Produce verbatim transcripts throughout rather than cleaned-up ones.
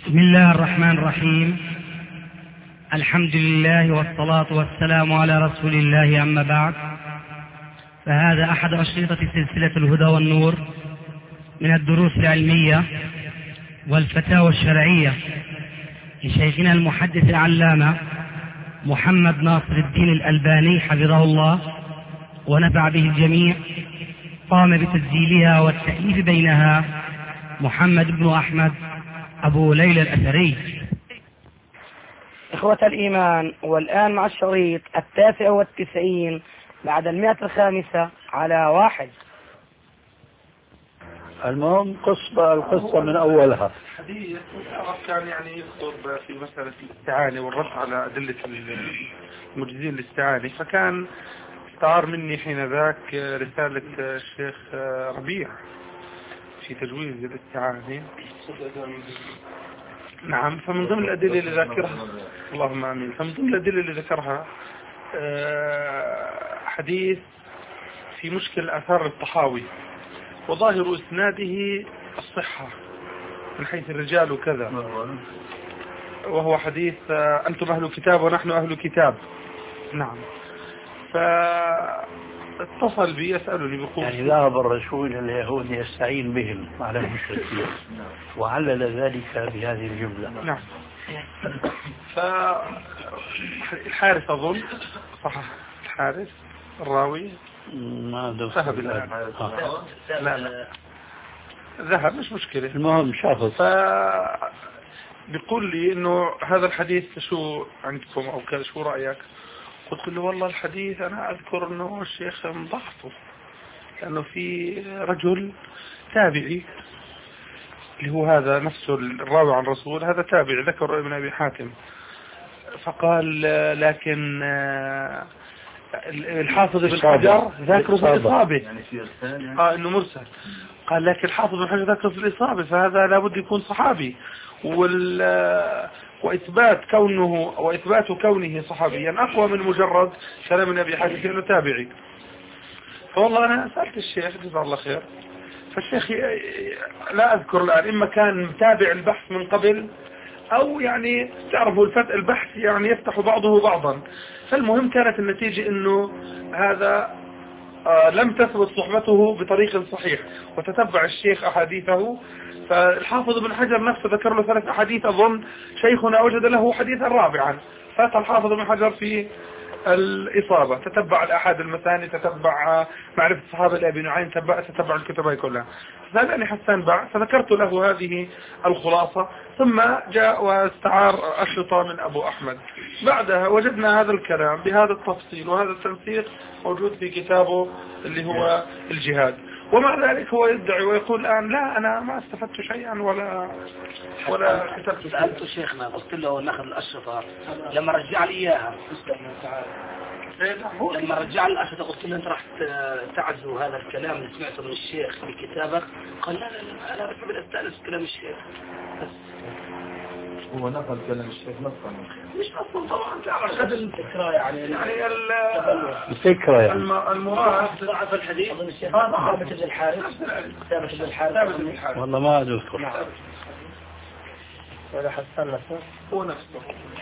بسم الله الرحمن الرحيم. الحمد لله والصلاة والسلام على رسول الله، أما بعد، فهذا أحد أشرطة سلسلة الهدى والنور من الدروس العلمية والفتاوى الشرعية لشيخنا المحدث العلامة محمد ناصر الدين الألباني حفظه الله ونفع به الجميع. قام بتسجيلها والتأليف بينها محمد بن أحمد أبو ليلى الأثري. إخوة الإيمان، والآن مع الشريط التاسع والتسعين بعد المئة الخامسة على واحد. المهم قصة القصة من أولها. حديث كان يعني يخطب في مسألة الاستعانة والرد على أدلة المجيزين للاستعانة، فكان استعار مني حين ذاك رسالة الشيخ ربيع في تجويز الاستعانة. نعم، فمن ضمن الأدلة اللي ذكرها، اللهم آمين، فمن ضمن الأدلة اللي ذكرها حديث في مشكل آثار الطحاوي، وظاهر إسناده الصحة من حيث الرجال وكذا، وهو حديث أنتم أهل كتاب ونحن أهل كتاب. نعم، فاتصل بي يسألني بقول يعني ذهب الرسول إلى اليهود يستعين بهم على المشركين وعلل ذلك بهذه الجملة. نعم، فالحارث أظن صح، الحارث الراوي ما ذهب الآن. آه. لا لا ذهب، مش مشكلة. المهم شخص ف بيقول لي إنه هذا الحديث شو عندكم أو كذا، شو رأيك؟ قلت له والله الحديث أنا أذكر أنه الشيخ مضحفه، لأنه في رجل تابعي اللي هو هذا نفسه الراوي عن الرسول، هذا تابعي ذكر ابن أبي حاتم، فقال لكن الحافظ بن حجر ذاكره في الإصابة، آه إنه مرسل. قال لكن الحافظ بن حجر ذاكره في الإصابة، فهذا لابد يكون صحابي، وال وإثبات كونه وإثبات كونه صحابيا أقوى من مجرد كلام ابن أبي حاتم إنه تابعي. فوالله أنا سألت الشيخ جزاه الله خير، فالشيخ لا أذكر الآن، إما كان متابع البحث من قبل أو يعني تعرفوا الفتح البحث يعني يفتح بعضه بعضا. فالمهم كانت النتيجة إنه هذا آه لم تثبت صحبته بطريق صحيح، وتتبع الشيخ أحاديثه. فالحافظ ابن حجر نفسه ذكر له ثلاث أحاديث، أظن شيخنا وجد له حديثا رابعا، فتح الحافظ ابن حجر في الإصابة، تتبع الأحد المثاني، تتبع معرفة الصحابة لأبي نعيم، تتبع, تتبع الكتب كلها. فسألني حسان بعد، فذكرت له هذه الخلاصة، ثم جاء واستعار أشرطة من أبو أحمد. بعدها وجدنا هذا الكلام بهذا التفصيل وهذا التنسيق موجود في كتابه اللي هو الجهاد. ومع ذلك هو يدعي ويقول الآن لا أنا ما استفدت شيئا ولا ولا كتبت شيئا. سألت شيخنا، قلت له ناخذ الأشرطة، لما رجع لي إياها لما رجع لي الأشرطة قلت له أنت راح تعزو هذا الكلام اللي سمعته من الشيخ في كتابك؟ قال لا لا لا أنا بحب أستأنس كلام الشيخ. بس هو نقل كلام الشيخ نصا، مش نصا طبعا، تعمل خد الفكرة يعني يعني الفكرة يعني المراد ضعف الحديث. ثابت بن الحارث ثابت بن الحارث والله ما أذكر. ولا حسن نفسه هو نفسه.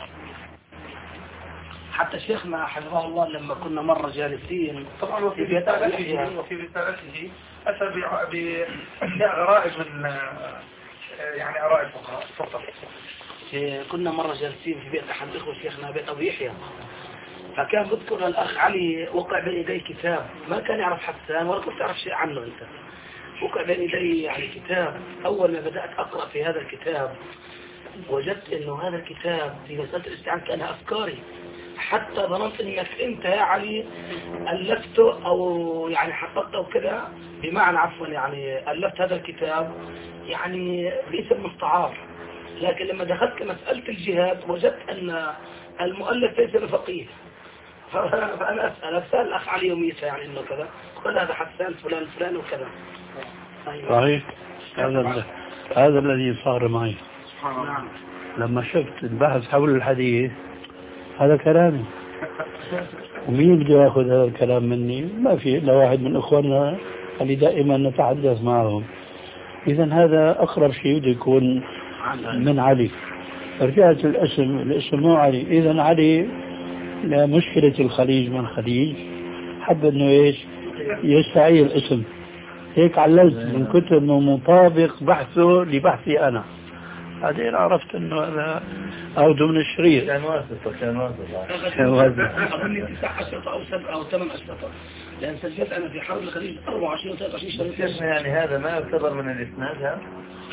حتى شيخنا حفظه الله لما كنا مرة جالسين طبعا وفي رسالته وفي رسالته أتى بأشياء غرائب من يعني غرائب فقط. كنا مرة جالسين في بيت أحد إخوة شيخنا بيت أبو يحيى، فكان بذكر الأخ علي وقع بين يدي كتاب، ما كان يعرف حسان ولا كنت تعرف شيء عنه أنت. وقع بين يدي يعني كتاب، أول ما بدأت أقرأ في هذا الكتاب وجدت إنه هذا الكتاب في مسألة الاستعانة كأنها أفكاري، حتى ظننت إنك أنت يا علي ألفته أو يعني حققته كذا، بمعنى عفوا يعني ألفت هذا الكتاب يعني باسم مستعار. لكن لما دخلت مسألة الجهاد وجدت أن المؤلف ليس بفقيه، فأنا أسأل أسأل الأخ علي يوميسا يعني إنه كذا، قال هذا حسان فلان فلان وكذا. صحيح، هذا هذا الذي صار معي. نعم. لما شفت البحث حول الحديث هذا كلامي، ومين بده ياخذ هذا الكلام مني؟ ما في إلا واحد من إخواننا اللي دائما نتحدث معهم. إذا هذا أقرب شيء بده يكون من علي. رجعت الاسم، الاسم مو علي. إذا علي لمشكلة الخليج من خليج حب انه ايش يستعير الاسم، هيك علزت من كتر انه مطابق بحثه لبحثي انا. بعدين عرفت انه هذا اخذه من الشريط. كان واسطة كان واسطة كان واسطة. أظني تسع أشرطة أو سبع أو ثمان أشرطة، لأن سجلت أنا في حرب الخليج أربعة وعشرين وثلاثة وعشرين شريط. يعني هذا ما يعتبر من الإسناد ها؟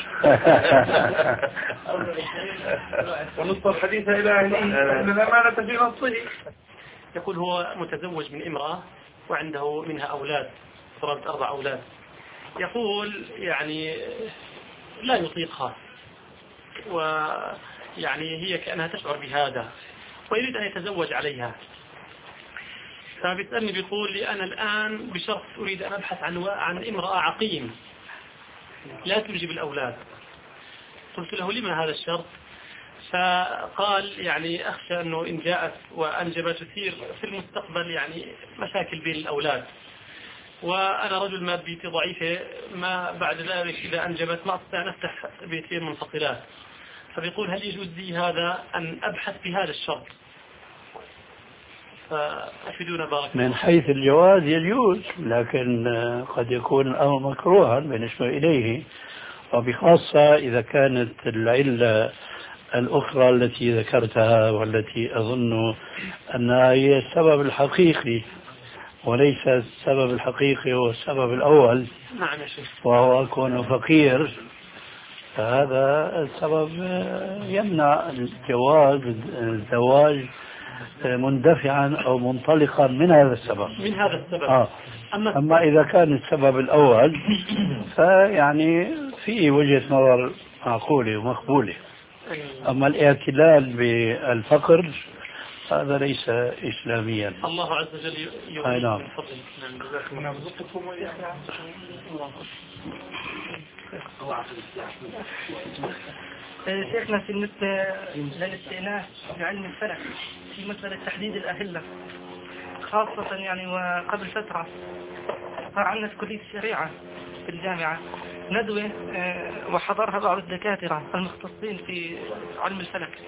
ونص الحديث إلى أهله أن الأمانة في نصه. يقول هو متزوج من امرأة وعنده منها أولاد، فرد أربع أولاد. يقول يعني لا يطيقها، ويعني هي كأنها تشعر بهذا ويريد أن يتزوج عليها. فبيسألني بيقول لي أنا الآن بشرط أريد أن أبحث عن عن امرأة عقيم لا تنجب الأولاد. قلت له لما هذا الشرط؟ فقال يعني أخشى أنه إن جاءت وأنجبت تثير في المستقبل يعني مشاكل بين الأولاد، وأنا رجل مادتي ضعيفة، ما بعد ذلك إذا أنجبت ما أستطيع أن أفتح بيتين منفصلات. فبيقول هل يجوز لي هذا أن أبحث بهذا الشرط؟ فأفيدونا بارك الله. من حيث الجواز يجوز، لكن قد يكون الأمر مكروها بالنسبة إليه، وبخاصة إذا كانت العلة الأخرى التي ذكرتها والتي أظن أنها هي السبب الحقيقي وليس السبب الحقيقي هو السبب الأول. نعم يا شيخ. وهو كونه فقير، فهذا السبب يمنع الجواز الزواج مندفعا أو منطلقا من هذا السبب. من هذا السبب. آه. أما, أما إذا كان السبب الأول فيعني في وجهة نظر معقولة ومقبولة. أما الاعتلال بالفقر هذا ليس إسلاميا. الله عز وجل أي نعم. شيخنا بالنسبة للاستئناف بعلم الفلك في مسألة تحديد الأهلة خاصة يعني وقبل فترة صار عندنا في كلية الشريعة في الجامعة ندوة وحضرها بعض الدكاترة المختصين في علم الفلك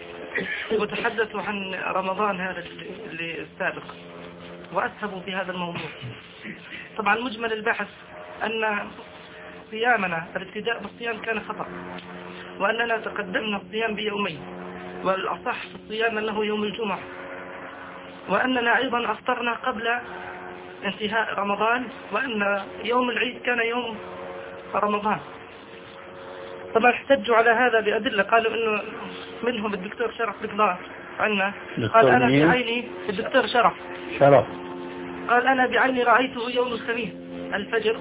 وتحدثوا عن رمضان هذا اللي السابق وأسهبوا في هذا الموضوع. طبعا مجمل البحث أن صيامنا الابتداء بالصيام كان خطأ، وأننا تقدمنا الصيام بيومين، والأصح في الصيام أنه يوم الجمعة، وأننا أيضا أفطرنا قبل انتهاء رمضان، وأن يوم العيد كان يوم رمضان. طبعا احتجوا على هذا بأدلة، قالوا إنه منهم الدكتور شرف بقضاء عنا قال أنا بعيني الدكتور شرف شرف قال أنا بعيني رأيته يوم الخميس الفجر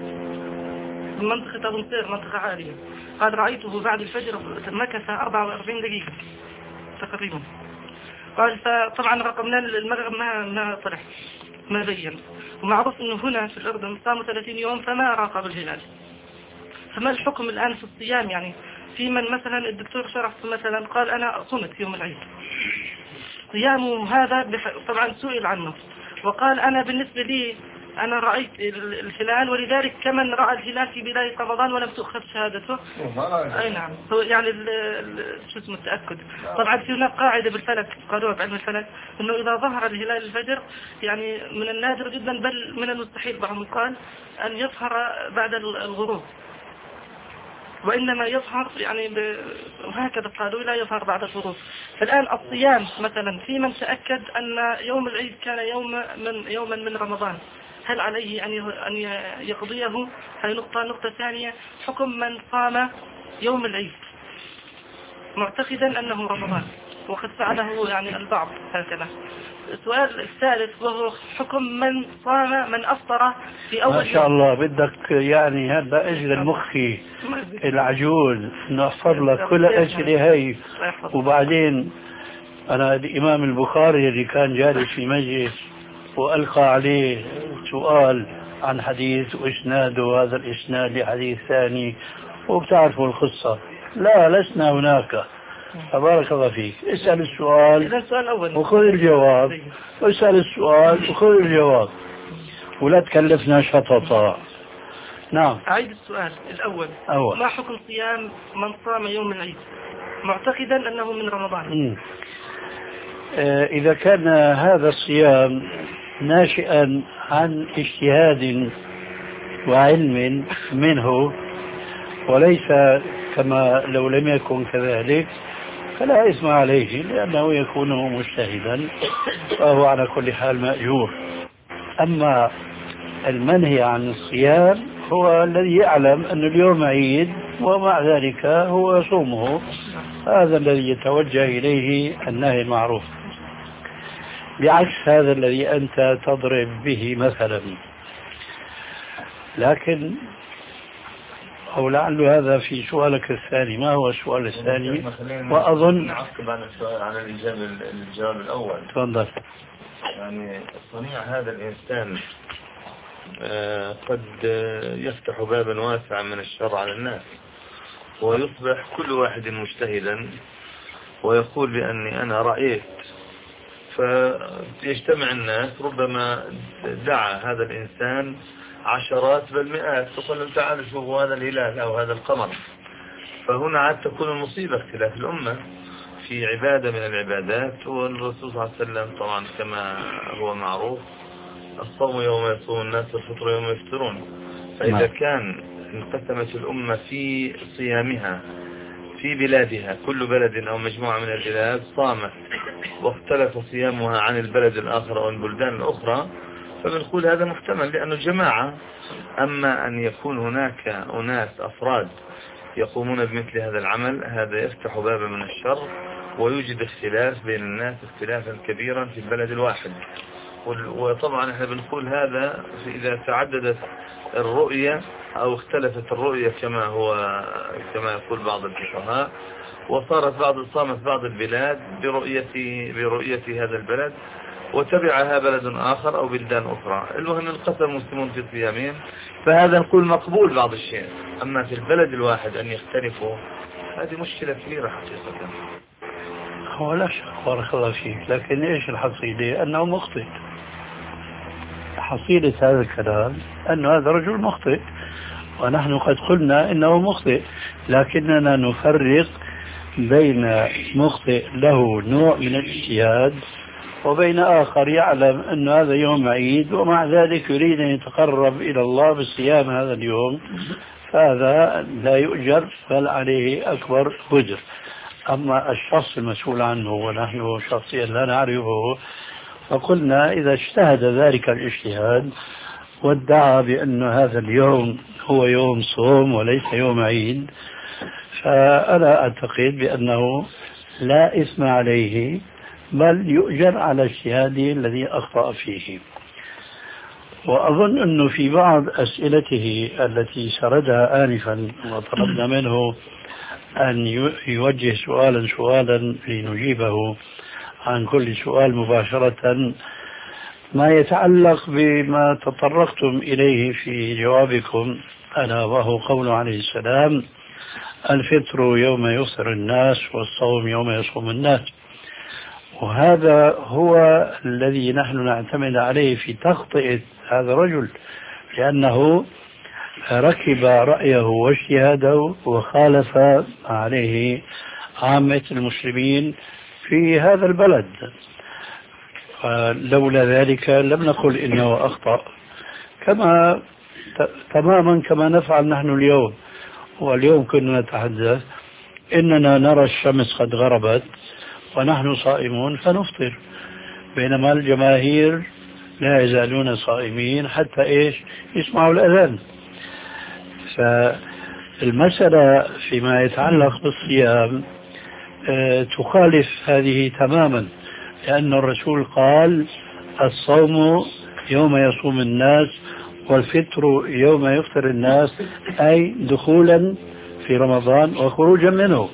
من منطقة أبو نصير منطقة عالية، قال رأيته بعد الفجر مكث أربعة وأربعين دقيقة تقريبا. قال فطبعا رقمنا المغرب ما ما طلع ما بين، ومعروف انه هنا في الأردن صاموا ثلاثين يوم فما راقب الهلال. فما الحكم الآن في الصيام؟ يعني في من مثلا الدكتور شرف مثلا قال أنا صمت يوم العيد، صيامه هذا طبعا سئل عنه وقال أنا بالنسبة لي أنا رأيت الهلال، ولذلك كمن رأى الهلال في بداية رمضان ولم تؤخذ شهادته. أي نعم، يعني شو اسمه التأكد. طبعا في هناك قاعدة بالفلك قالوها بعلم الفلك إنه إذا ظهر الهلال الفجر يعني من النادر جدا بل من المستحيل بعضهم قال أن يظهر بعد الغروب، وإنما يظهر يعني وهكذا قالوا لا يظهر بعد الغروب. فالآن الصيام مثلا في من تأكد أن يوم العيد كان يوم من يوما من رمضان، هل عليه أن يقضيه؟ هذه نقطة. نقطة ثانية، حكم من صام يوم العيد معتقدا أنه رمضان وقد فعله يعني البعض هكذا. السؤال الثالث وهو حكم من صام من أفطر في أول ما شاء الله بدك يعني هذا أجل مخي العجوز إنه أحفظ لك كل الأسئلة هاي. وبعدين أنا الإمام البخاري اللي كان جالس في مجلس وألقى عليه سؤال عن حديث وإسناده وهذا الإسناد لحديث ثاني وبتعرفوا القصة، لا لسنا هناك. فبارك الله فيك، اسأل السؤال وخذ الجواب، واسأل السؤال وخذ الجواب، ولا تكلفنا شططا. نعم. أعيد السؤال الأول. أول. ما حكم صيام من صام يوم العيد معتقدا أنه من رمضان؟ م. آه إذا كان هذا الصيام ناشئا عن اجتهاد وعلم منه وليس كما لو لم يكن كذلك فلا إثم عليه لأنه يكون مجتهدا فهو على كل حال مأجور. أما المنهي عن الصيام هو الذي يعلم أن اليوم عيد ومع ذلك هو يصومه، هذا الذي يتوجه إليه النهي المعروف، بعكس هذا الذي أنت تضرب به مثلا. لكن أو لعل هذا في سؤالك الثاني. ما هو السؤال الثاني؟ وأظن نعقب على السؤال على الإجابة الجواب الأول. تفضل. يعني صنيع هذا الإنسان آه قد يفتح بابا واسعا من الشر على الناس، ويصبح كل واحد مجتهدا ويقول بأني أنا رأيت، فيجتمع الناس. ربما دعا هذا الإنسان عشرات بل مئات تقول لهم تعالوا شوفوا هذا الهلال أو هذا القمر، فهنا عاد تكون المصيبة اختلاف الأمة في عبادة من العبادات. والرسول صلى الله عليه وسلم طبعا كما هو معروف الصوم يوم يصوم الناس والفطر يوم يفطرون. فإذا كان انقسمت الأمة في صيامها في بلادها، كل بلد أو مجموعة من البلاد صامت واختلف صيامها عن البلد الآخر أو البلدان الأخرى، فبنقول هذا محتمل لأنه جماعة. أما أن يكون هناك أناس أفراد يقومون بمثل هذا العمل، هذا يفتح بابا من الشر ويوجد اختلاف بين الناس اختلافا كبيرا في البلد الواحد. وطبعا احنا بنقول هذا إذا تعددت الرؤية أو اختلفت الرؤية كما هو كما يقول بعض الفقهاء، وصارت بعض صامت بعض البلاد برؤية برؤية هذا البلد وتبعها بلد آخر أو بلدان أخرى. المهم انقسم المسلمون في صيامهم، فهذا نقول مقبول بعض الشيء. أما في البلد الواحد أن يختلفوا هذه مشكلة كبيرة حقيقة. هو لا شك بارك الله فيك، لكن إيش الحصيلة؟ أنه مخطئ. حصيلة هذا الكلام أن هذا رجل مخطئ، ونحن قد قلنا إنه مخطئ، لكننا نفرق بين مخطئ له نوع من الاجتهاد وبين آخر يعلم أن هذا يوم عيد ومع ذلك يريد أن يتقرب إلى الله بالصيام هذا اليوم، فهذا لا يؤجر بل عليه أكبر وزر. أما الشخص المسؤول عنه ونحن شخصيا لا نعرفه، فقلنا إذا اجتهد ذلك الاجتهاد وادعى بأن هذا اليوم هو يوم صوم وليس يوم عيد، فأنا أعتقد بأنه لا إثم عليه بل يؤجر على اجتهاده الذي أخطأ فيه. وأظن أنه في بعض أسئلته التي سردها آنفا وطلبنا منه أن يوجه سؤالا سؤالا لنجيبه عن كل سؤال مباشرة، ما يتعلق بما تطرقتم إليه في جوابكم ألا وهو قول عليه السلام: الفطر يوم يفطر الناس والصوم يوم يصوم الناس. وهذا هو الذي نحن نعتمد عليه في تخطئة هذا الرجل، لأنه ركب رأيه واجتهاده وخالف عليه عامة المسلمين في هذا البلد. لولا ذلك لم نقل إنه أخطأ، كما تماما كما نفعل نحن اليوم. واليوم كنا نتحدث إننا نرى الشمس قد غربت ونحن صائمون فنفطر، بينما الجماهير لا يزالون صائمين حتى إيش يسمعوا الأذان. فالمسألة فيما يتعلق بالصيام تخالف هذه تماما، لأن الرسول قال: الصوم يوم يصوم الناس والفطر يوم يفطر الناس، أي دخولا في رمضان وخروجا منه.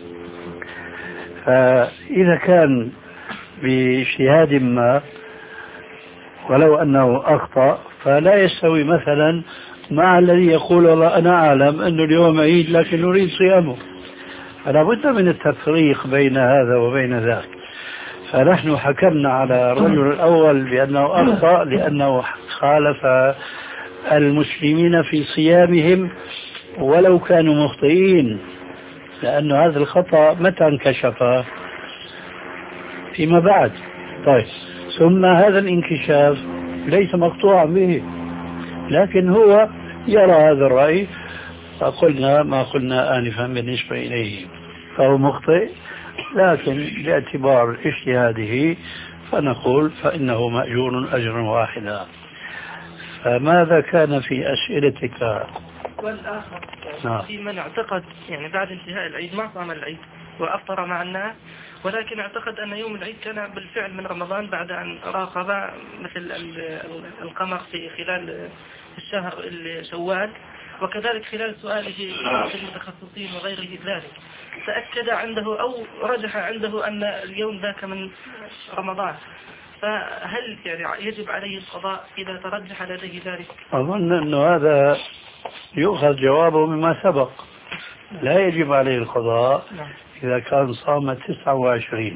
فإذا كان باجتهاد ما ولو أنه أخطأ فلا يستوي مثلا مع الذي يقول: والله أنا أعلم أن اليوم عيد لكن نريد صيامه. فلا بد من التفريق بين هذا وبين ذاك. فنحن حكمنا على الرجل الأول بأنه أخطأ لأنه خالف المسلمين في صيامهم ولو كانوا مخطئين، لأن هذا الخطأ متى انكشف؟ فيما بعد. طيب، ثم هذا الانكشاف ليس مقطوعا به، لكن هو يرى هذا الرأي، فقلنا ما قلنا آنفا بالنسبة إليه، فهو مخطئ، لكن باعتبار اجتهاده فنقول فإنه مأجور أجرا واحدا. فماذا كان في أسئلتك؟ والآخر نعم. في من اعتقد يعني بعد انتهاء العيد ما صام العيد وأفطر مع الناس، ولكن اعتقد أن يوم العيد كان بالفعل من رمضان بعد أن راقب مثل القمر في خلال الشهر شوال، وكذلك خلال سؤاله المتخصصين وغيره ذلك تأكد عنده أو رجح عنده أن اليوم ذاك من رمضان، فهل يعني يجب عليه القضاء إذا ترجح لديه ذلك؟ أظن أن هذا يؤخذ جوابه مما سبق، لا يجب عليه القضاء إذا كان صام تسعة وعشرين.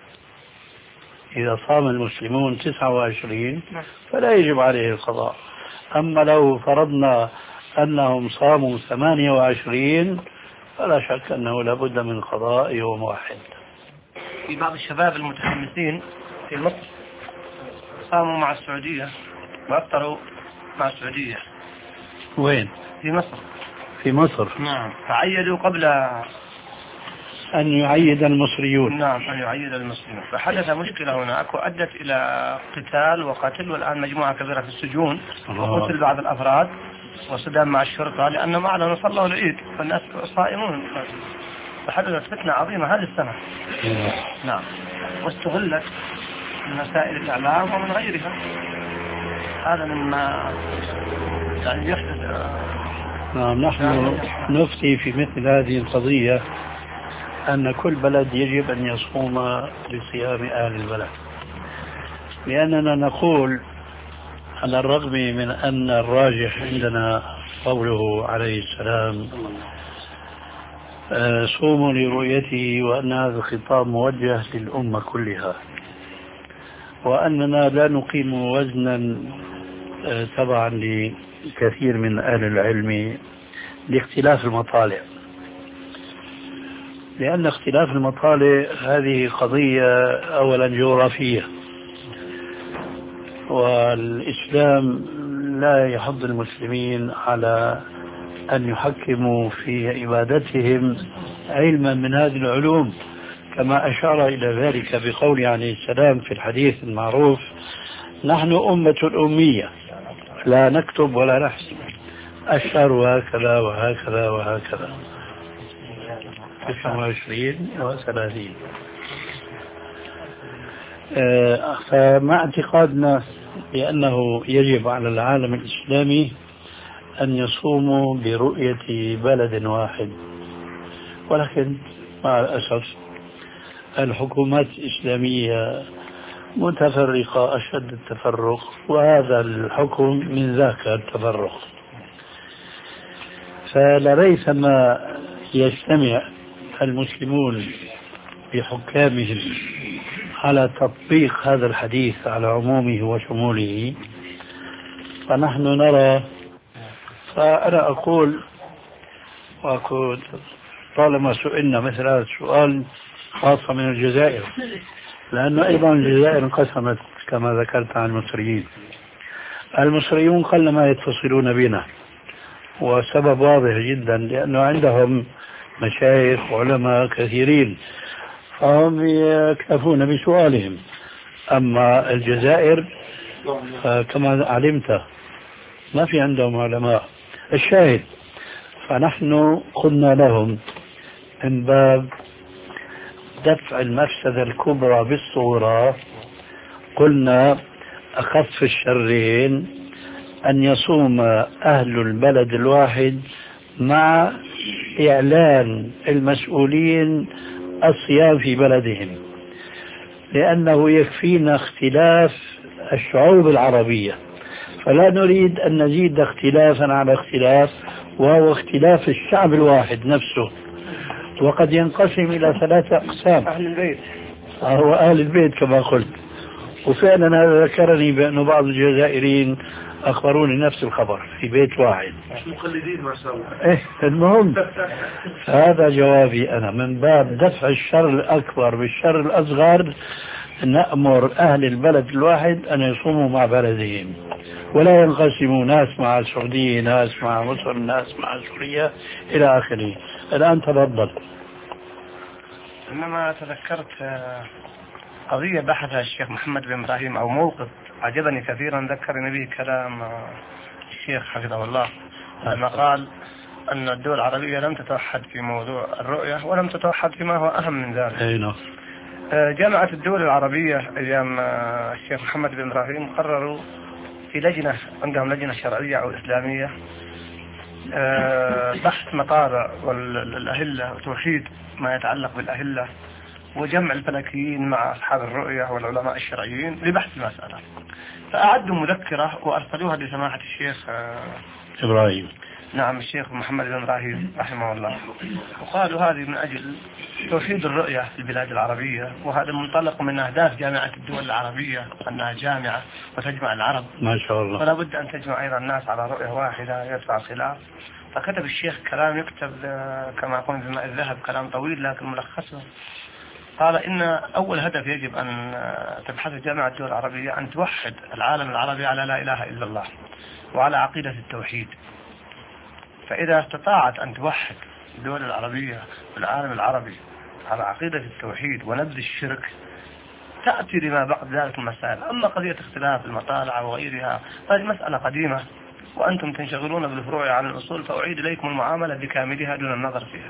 إذا صام المسلمون تسعة وعشرين فلا يجب عليه القضاء. أما لو فرضنا أنهم صاموا ثمانية وعشرين فلا شك أنه لابد من قضاء يوم واحد. في بعض الشباب المتحمسين في مصر صاموا مع السعودية وأفطروا مع السعودية. وين؟ في مصر. في مصر. نعم. فعيدوا قبل أن يعيد المصريون. نعم، أن يعيد المسلمون، فحدث مشكلة هناك وأدت إلى قتال وقتل، والآن مجموعة كبيرة في السجون، وقتل بعض الأفراد وصدام مع الشرطة لأنهم أعلنوا صلوا العيد فالناس صائمون، فحدثت فتنة عظيمة هذه السنة. نعم، واستغلت من وسائل الإعلام ومن غيرها. هذا مما يعني يحدث. نعم، نحن نفتي في مثل هذه القضية أن كل بلد يجب أن يصوم لصيام أهل البلد، لأننا نقول على الرغم من أن الراجح عندنا قوله عليه السلام صوموا لرؤيته، وأن هذا الخطاب موجه للأمة كلها، وأننا لا نقيم وزنا تبعا لكثير من أهل العلم لاختلاف المطالع، لأن اختلاف المطالع هذه قضية أولا جغرافية، والإسلام لا يحض المسلمين على أن يحكموا في عبادتهم علما من هذه العلوم، كما أشار إلى ذلك بقول عليه السلام في الحديث المعروف: نحن أمة أمية لا نكتب ولا نحسب، الشهر هكذا وهكذا وهكذا، تسعة وعشرين وثلاثين. فمع اعتقادنا بأنه يجب على العالم الإسلامي أن يصوموا برؤية بلد واحد، ولكن مع الأسف الحكومات الإسلامية متفرقة أشد التفرق، وهذا الحكم من ذاك التفرق. فلريثما يجتمع المسلمون بحكامهم على تطبيق هذا الحديث على عمومه وشموله، فنحن نرى. فأنا أقول وأقول طالما سئلنا مثل هذا السؤال خاصة من الجزائر، لأنه أيضا الجزائر انقسمت كما ذكرت عن المصريين. المصريون قلما يتصلون بنا، وسبب واضح جدا، لأنه عندهم مشايخ وعلماء كثيرين فهم يكتفون بسؤالهم. أما الجزائر كما علمت ما في عندهم علماء. الشاهد، فنحن قلنا لهم من باب دفع المفسدة الكبرى بالصغرى، قلنا أخف الشرين أن يصوم أهل البلد الواحد مع إعلان المسؤولين الصيام في بلدهم، لأنه يكفينا اختلاف الشعوب العربية، فلا نريد أن نزيد اختلافا على اختلاف، وهو اختلاف الشعب الواحد نفسه، وقد ينقسم إلى ثلاثة أقسام: أهل البيت، هو أهل البيت كما قلت. وفعلا هذا ذكرني بأن بعض الجزائريين أخبروني نفس الخبر في بيت واحد. مقلدين ما شاء الله. إيه المهم هذا جوابي أنا من باب دفع الشر الأكبر بالشر الأصغر، نأمر أهل البلد الواحد أن يصوموا مع بلدهم ولا ينقسموا ناس مع السعودية ناس مع مصر ناس مع سوريا إلى آخره. الآن تفضل. إنما تذكرت قضية بحثها الشيخ محمد بن إبراهيم أو موقف عجبني كثيرا، ذكرني به كلام الشيخ حفظه الله لما قال أن الدول العربية لم تتوحد في موضوع الرؤية ولم تتوحد فيما هو أهم من ذلك. أينا. جامعة الدول العربية أيام الشيخ محمد بن إبراهيم قرروا في لجنة، عندهم لجنة شرعية أو إسلامية، بحث مطالع والأهلة وتوحيد ما يتعلق بالأهلة وجمع الفلكيين مع أصحاب الرؤية والعلماء الشرعيين لبحث المسألة. فأعدوا مذكرة وأرسلوها لسماحة الشيخ إبراهيم. نعم الشيخ محمد بن إبراهيم رحمه الله، وقالوا هذه من أجل توحيد الرؤية في البلاد العربية، وهذا منطلق من أهداف جامعة الدول العربية أنها جامعة وتجمع العرب ما شاء الله، فلا بد أن تجمع أيضا الناس على رؤية واحدة يدفع الخلاف. فكتب الشيخ كلام يكتب كما يقول بماء الذهب، كلام طويل لكن ملخصه. قال إن أول هدف يجب أن تبحث جامعة الدول العربية أن توحد العالم العربي على لا إله إلا الله وعلى عقيدة التوحيد. فإذا استطاعت أن توحد الدول العربية والعالم العربي على عقيدة التوحيد ونبذ الشرك تأتي لما بعد ذلك المسائل. أما قضية اختلاف المطالع وغيرها هذه مسألة قديمة وأنتم تنشغلون بالفروع عن الأصول، فأعيد إليكم المعاملة بكاملها دون النظر فيها.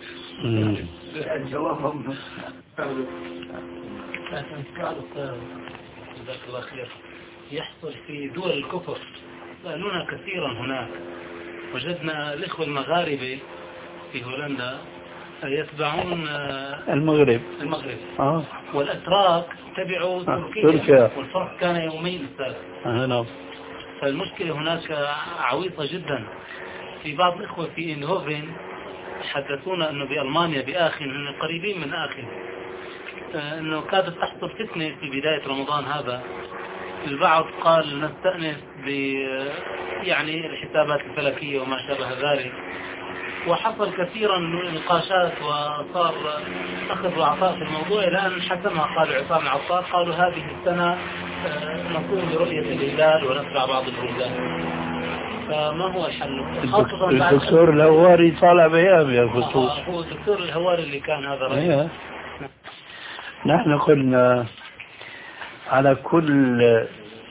جزاك الله خير. يحصل في دول الكفر سألونا كثيرا هناك، وجدنا الإخوة المغاربة في هولندا يتبعون المغرب المغرب آه. والأتراك تبعوا تركيا, تركيا. والفرق كان يومين أستاذ. آه. فالمشكلة هناك عويصة جدا. في بعض الإخوة في إنهوفن حدثونا أنه بألمانيا بآخن من قريبين من آخن أنه كادت تحصل فتنة في بداية رمضان هذا. البعض قال نستأنس ب يعني الحسابات الفلكية وما شابه ذلك، وحصل كثيرا من النقاشات وصار أخذ وعطاء في الموضوع إلى أن حسمها قالوا عصام العطار، قالوا هذه السنة نقوم برؤية الهلال ونتبع بعض البلدان. فما هو الحل؟ الدكتور الهواري طالع بيام يا خصوص. آه هو الدكتور الهواري اللي كان هذا رأيه. نحن قلنا على كل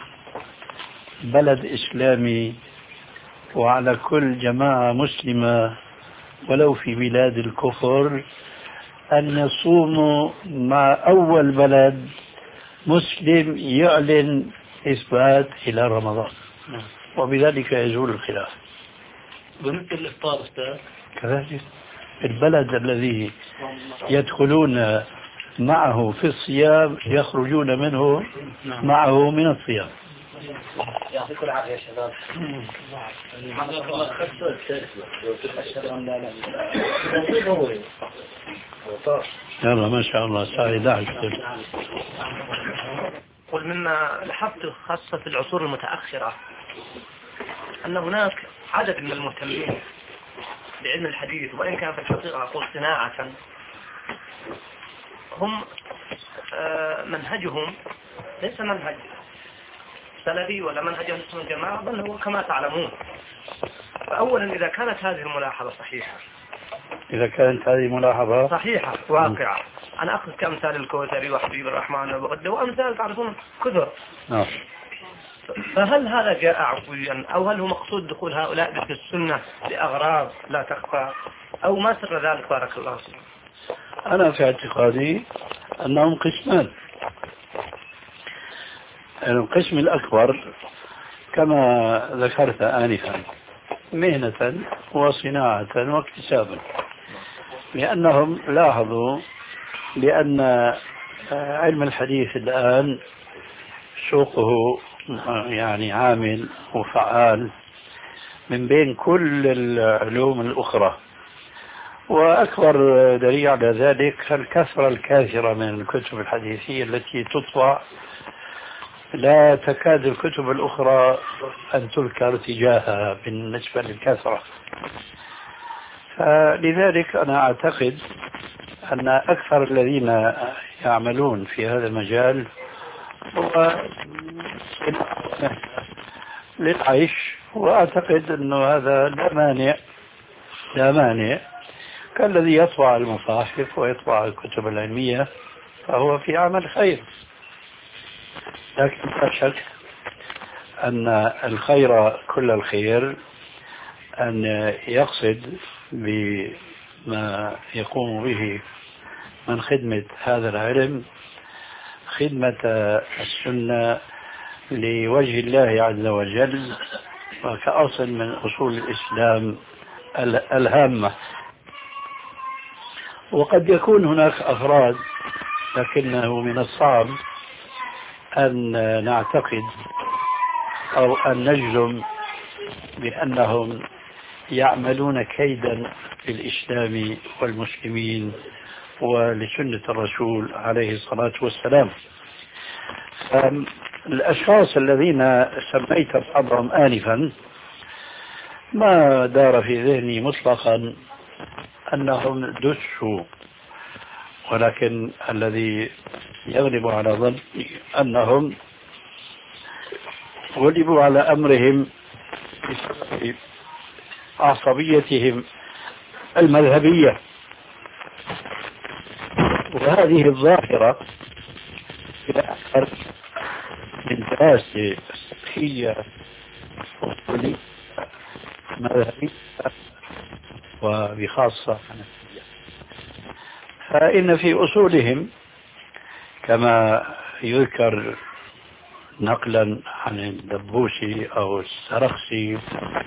بلد إسلامي وعلى كل جماعة مسلمة ولو في بلاد الكفر أن يصوموا مع أول بلد مسلم يعلن إثبات إلى رمضان، وبذلك يزول الخلاف. بالنسبة للإفطار أستاذ كذلك البلد الذي يدخلون معه في الصيام يخرجون منه معه من الصيام. يعطيكم العافية يا شباب. يلا ما شاء الله سعيد عشر. قل مما لاحظت خاصة في العصور المتأخرة أن هناك عدد من المهتمين بعلم الحديث، وإن كان في الحقيقة أقول صناعة، هم منهجهم ليس منهج سلفي ولا منهج أهل السنة والجماعة، بل هو كما تعلمون. فأولا إذا كانت هذه الملاحظة صحيحة إذا كانت هذه ملاحظة صحيحة واقعة، أنا أخذ كأمثال الكوثري وحبيب الرحمن وبغدة وأمثال تعرفون كثر. آه. فهل هذا جاء عفويا أو هل هو مقصود دخول هؤلاء في السنة لأغراض لا تخفى أو ما سر ذلك؟ بارك الله فيك. أنا في اعتقادي أنهم قسمان. القسم الأكبر كما ذكرت آنفا مهنة وصناعة واكتسابا، لأنهم لاحظوا بأن علم الحديث الآن سوقه يعني عامل وفعال من بين كل العلوم الأخرى، وأكبر دليل على ذلك الكثرة الكاثرة من الكتب الحديثية التي تطبع لا تكاد الكتب الأخرى أن تذكر تجاهها بالنسبة للكثرة. فلذلك أنا أعتقد أن أكثر الذين يعملون في هذا المجال هو للعيش، وأعتقد أنه هذا لا مانع لا مانع كالذي يطبع المصاحف ويطبع الكتب العلمية، فهو في عمل خير. لكن لا شك أن الخير كل الخير أن يقصد بما يقوم به من خدمة هذا العلم خدمة السنة لوجه الله عز وجل، وكأصل من أصول الإسلام الهامة. وقد يكون هناك أفراد، لكنه من الصعب أن نعتقد أو أن نجزم بأنهم يعملون كيدا للإسلام والمسلمين ولسنة الرسول عليه الصلاة والسلام. الأشخاص الذين سميت بعضهم آنفا ما دار في ذهني مطلقا أنهم دسوا، ولكن الذي يغلب على ظني أنهم غلبوا على أمرهم بسبب عصبيتهم المذهبية. وهذه الظاهرة إلى أكثر من دراسة فقهية أصولية مذهبية وبخاصة حنفية، فإن في أصولهم كما يذكر نقلا عن الدبوسي أو السرخسي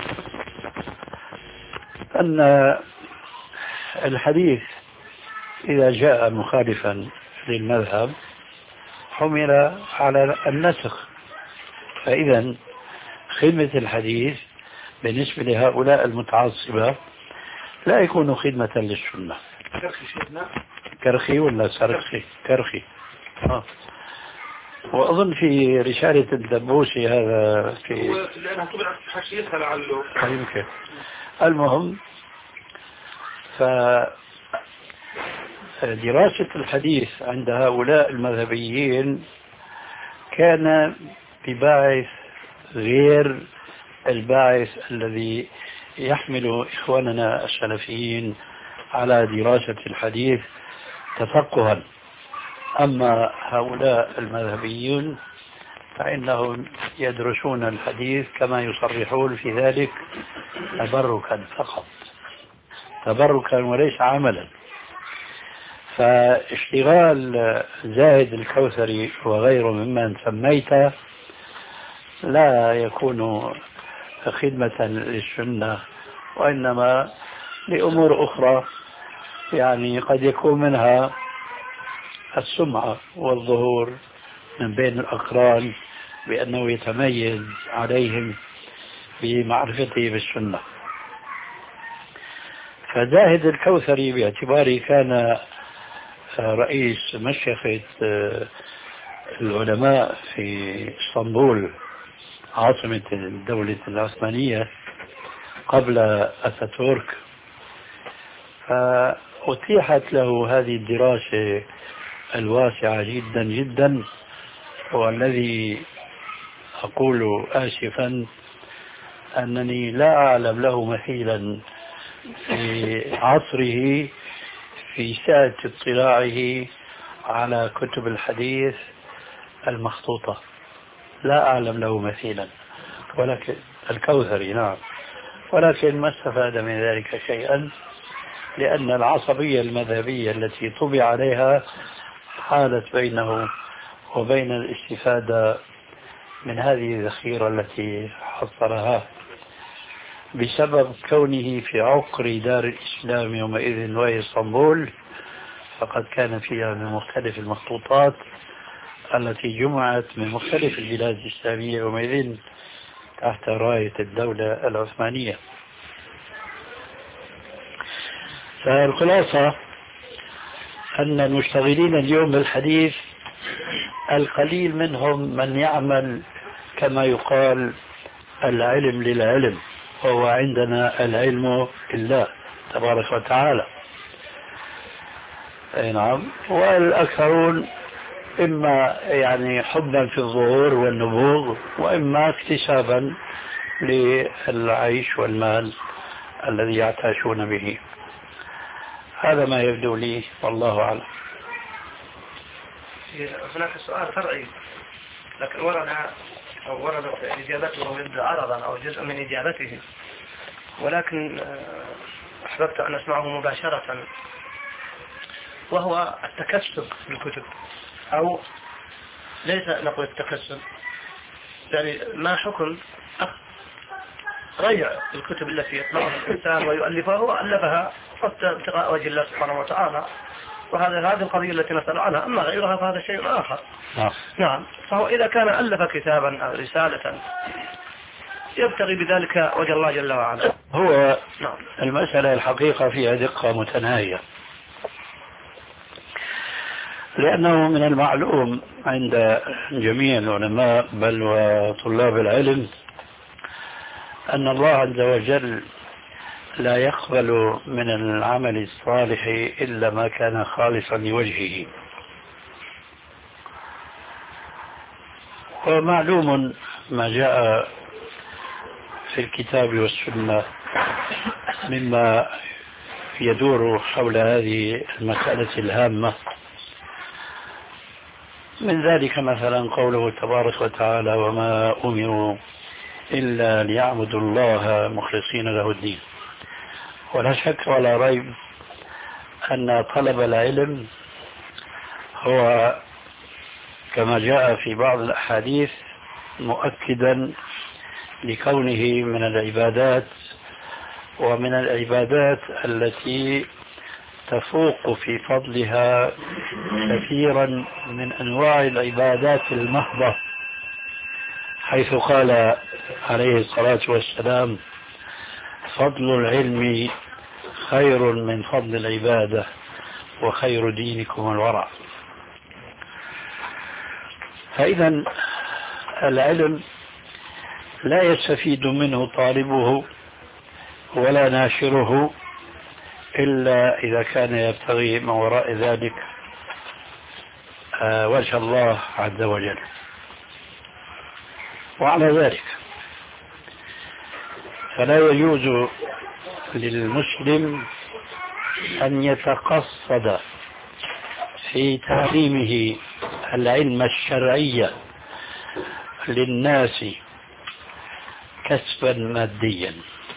أن الحديث إذا جاء مخالفا للمذهب حمل على النسخ، فإذا خدمة الحديث بالنسبة لهؤلاء المتعصبة لا يكون خدمة للسنة. كرخي ولا سرخي؟ كرخي. آه. وأظن في رسالة الدبوسي هذا في لأنها طبعت حشيتها لعله يمكن. المهم، فدراسة الحديث عند هؤلاء المذهبيين كان بباعث غير الباعث الذي يحمل إخواننا السلفيين على دراسة الحديث تفقها. أما هؤلاء المذهبيون فإنهم يدرسون الحديث كما يصرحون في ذلك تبركا فقط، تبركا وليس عملا. فاشتغال زاهد الكوثري وغيره ممن سميته لا يكون خدمة للسنة، وإنما لأمور أخرى، يعني قد يكون منها السمعة والظهور من بين الأقران بأنه يتميز عليهم بمعرفته بالسنة. فزاهد الكوثري باعتباره كان رئيس مشيخة العلماء في اسطنبول عاصمة الدولة العثمانية قبل أتاتورك، فأتيحت له هذه الدراسة الواسعة جدا جدا، والذي أقول آسفا أنني لا أعلم له مثيلا في عصره في سعة اطلاعه على كتب الحديث المخطوطة، لا أعلم له مثيلا، ولكن الكوثري نعم، ولكن ما استفاد من ذلك شيئا، لأن العصبية المذهبية التي طبع عليها حالت بينه وبين الاستفادة من هذه الذخيرة التي حصلها بسبب كونه في عقر دار الإسلام يومئذ وهي اسطنبول، فقد كان فيها من مختلف المخطوطات التي جمعت من مختلف البلاد الإسلامية يومئذ تحت راية الدولة العثمانية. فالخلاصة أن المشتغلين اليوم بالحديث القليل منهم من يعمل كما يقال العلم للعلم، وهو عندنا العلم لله تبارك وتعالى. أي نعم. والآخرون إما يعني حبا في الظهور والنبوغ، وإما اكتسابا للعيش والمال الذي يعتاشون به. هذا ما يبدو لي والله أعلم. هناك سؤال فرعي لكن ورد أو وردت إجابته يبدو عرضا أو جزء من إجابته، ولكن أحببت أن أسمعه مباشرة، وهو التكسب في الكتب، أو ليس نقول التكسب، يعني ما حكم ريع الكتب التي يطلعها الإنسان ويؤلفها، هو ألفها ابتغاء وجه الله سبحانه وتعالى، وهذا هذه القضية التي نسأل عنها. أما غيرها فهذا شيء آخر. نعم. نعم. فهو إذا كان ألف كتابا أو رسالة يبتغي بذلك وجه الله جل وعلا. هو نعم. المسألة الحقيقة فيها دقة متناهية، لأنه من المعلوم عند جميع العلماء بل وطلاب العلم أن الله عز وجل لا يقبل من العمل الصالح إلا ما كان خالصا لوجهه. ومعلوم ما جاء في الكتاب والسنة مما يدور حول هذه المسألة الهامة، من ذلك مثلا قوله تبارك وتعالى: وما أمروا إلا ليعبدوا الله مخلصين له الدين. ولا شك ولا ريب أن طلب العلم هو كما جاء في بعض الأحاديث مؤكدا لكونه من العبادات، ومن العبادات التي تفوق في فضلها كثيرا من أنواع العبادات المحضة، حيث قال عليه الصلاة والسلام: فضل العلم خير من فضل العبادة وخير دينكم الورع. فإذا العلم لا يستفيد منه طالبه ولا ناشره إلا إذا كان يبتغي من وراء ذلك وجه الله عز وجل. وعلى ذلك فلا يجوز للمسلم أن يتقصد في تعليمه العلم الشرعي للناس كسبا ماديا.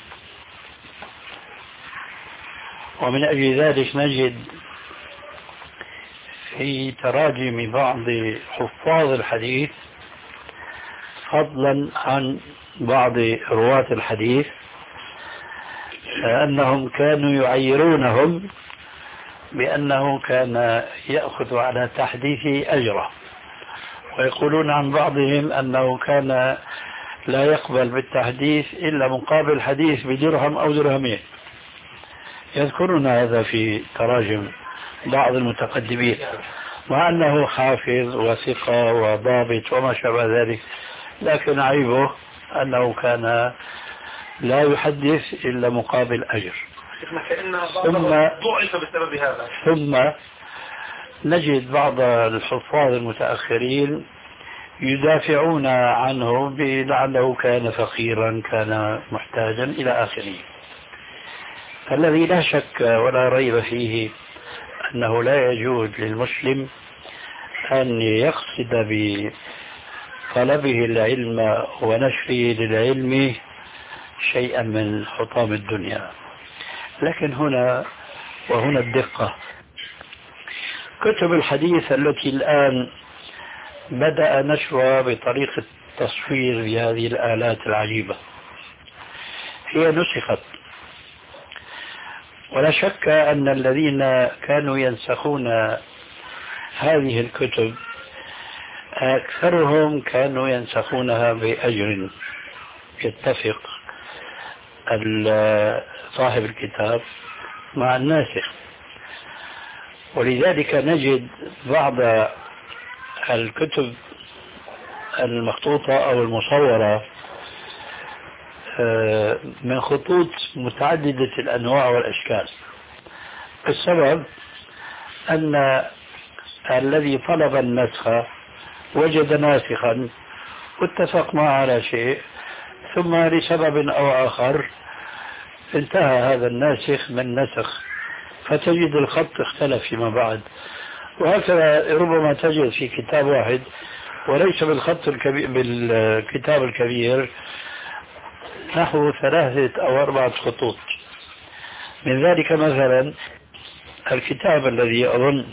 ومن أجل ذلك نجد في تراجم بعض حفاظ الحديث فضلا عن بعض رواة الحديث أنهم كانوا يعيرونهم بأنه كان يأخذ على تحديثه أجره، ويقولون عن بعضهم أنه كان لا يقبل بالتحديث إلا مقابل حديث بدرهم أو درهمين. يذكرون هذا في تراجم بعض المتقدمين، مع أنه حافظ وثقة وضابط وما شابه ذلك، لكن عيبه أنه كان لا يحدث إلا مقابل أجر. ثم ضعف بسبب هذا. ثم نجد بعض الحفاظ المتأخرين يدافعون عنه بلعله كان فقيرا، كان محتاجا إلى آخره. الذي لا شك ولا ريب فيه أنه لا يجوز للمسلم أن يقصد بطلبه العلم ونشره للعلم شيئا من حطام الدنيا. لكن هنا وهنا الدقة، كتب الحديث التي الآن بدأ نشرها بطريقة تصوير بهذه الآلات العجيبة هي نسخت، ولا شك أن الذين كانوا ينسخون هذه الكتب أكثرهم كانوا ينسخونها بأجر يتفق صاحب الكتاب مع الناسخ. ولذلك نجد بعض الكتب المخطوطة أو المصورة من خطوط متعددة الأنواع والأشكال. السبب أن الذي طلب النسخ وجد ناسخا واتفق معه على شيء، ثم لسبب أو آخر انتهى هذا الناسخ من نسخ، فتجد الخط اختلف فيما بعد. وهكذا ربما تجد في كتاب واحد وليس بالخط الكبير بالكتاب الكبير نحو ثلاثة أو أربعة خطوط. من ذلك مثلا الكتاب الذي أظن،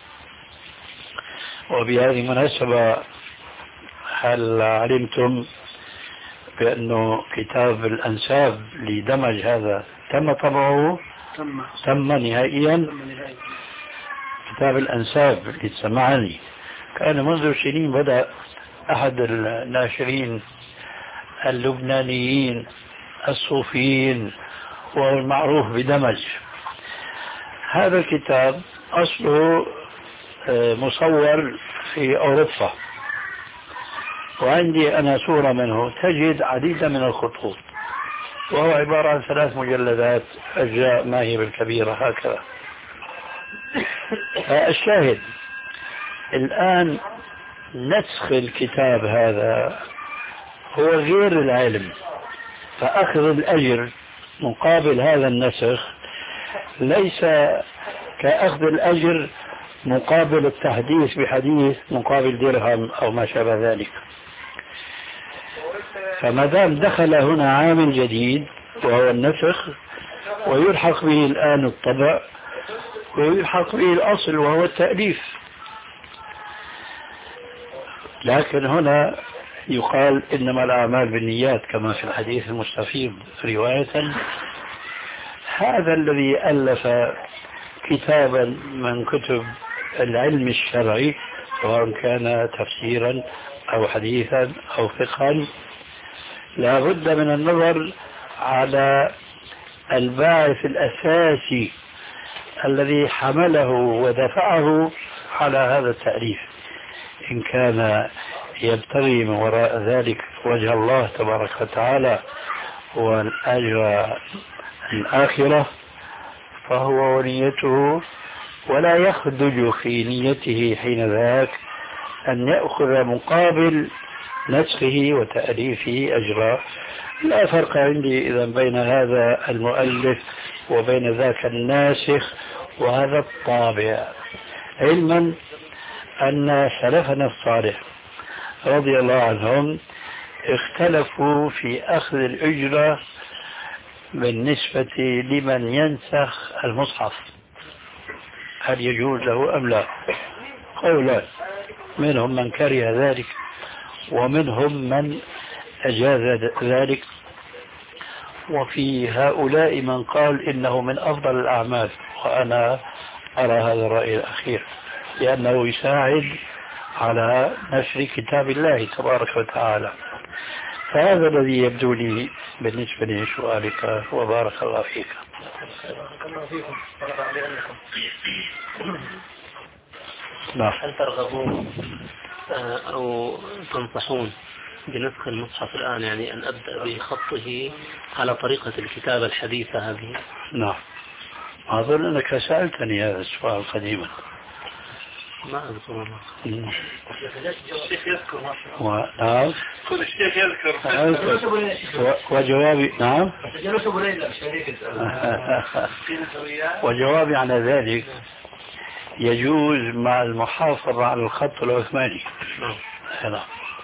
وبهذه المناسبة هل علمتم بأنه كتاب الأنساب لدمج هذا تم طبعه؟ تم, تم نهائيا. كتاب الأنساب للسمعاني كان منذ سنين بدأ أحد الناشرين اللبنانيين الصوفيين وهو المعروف بدمج. هذا الكتاب أصله مصور في أوروبا، وعندي أنا صورة منه تجد عديدا من الخطوط، وهو عبارة عن ثلاث مجلدات أجزاء ما هي بالكبيرة هكذا. الشاهد الآن نسخ الكتاب هذا هو غير العلم، فأخذ الأجر مقابل هذا النسخ ليس كأخذ الأجر مقابل التحديث بحديث مقابل درهم أو ما شابه ذلك. فما دام دخل هنا عامل جديد وهو النسخ، ويلحق به الآن الطبع، ويلحق به الأصل وهو التأليف، لكن هنا يقال إنما الأعمال بالنيات كما في الحديث المستفيض رواية. هذا الذي ألف كتابا من كتب العلم الشرعي سواء كان تفسيرا أو حديثا أو فقها لا بد من النظر على الباعث الأساسي الذي حمله ودفعه على هذا التأليف، إن كان يبتغي من وراء ذلك وجه الله تبارك وتعالى والأجر الآخرة فهو ونيته، ولا يخدج في نيته حين ذاك أن يأخذ مقابل نسخه وتأليفه أجرا. لا فرق عندي إذا بين هذا المؤلف وبين ذاك الناسخ وهذا الطابع، علما أن سلفنا الصالح رضي الله عنهم اختلفوا في أخذ الأجرة بالنسبة لمن ينسخ المصحف، هل يجوز له أم لا؟ قولان، منهم من كره ذلك ومنهم من أجاز ذلك، وفي هؤلاء من قال إنه من أفضل الأعمال، وأنا أرى هذا الرأي الأخير لأنه يساعد على نشر كتاب الله تبارك وتعالى. فهذا الذي يبدو لي بالنسبة لسؤالك، وبارك الله فيك. بارك الله فيكم. نعم. هل ترغبون أو تنصحون بنسخ المصحف الآن، يعني أن أبدأ بخطه على طريقة الكتابة الحديثة هذه؟ نعم، أظن أنك سألتني هذا السؤال قديما. ما أذكر والله. الشيخ يذكر ما شاء الله. نعم. كل الشيخ يذكر. وجوابي نعم. وجوابي على ذلك يجوز مع المحافظة على الخط العثماني. نعم.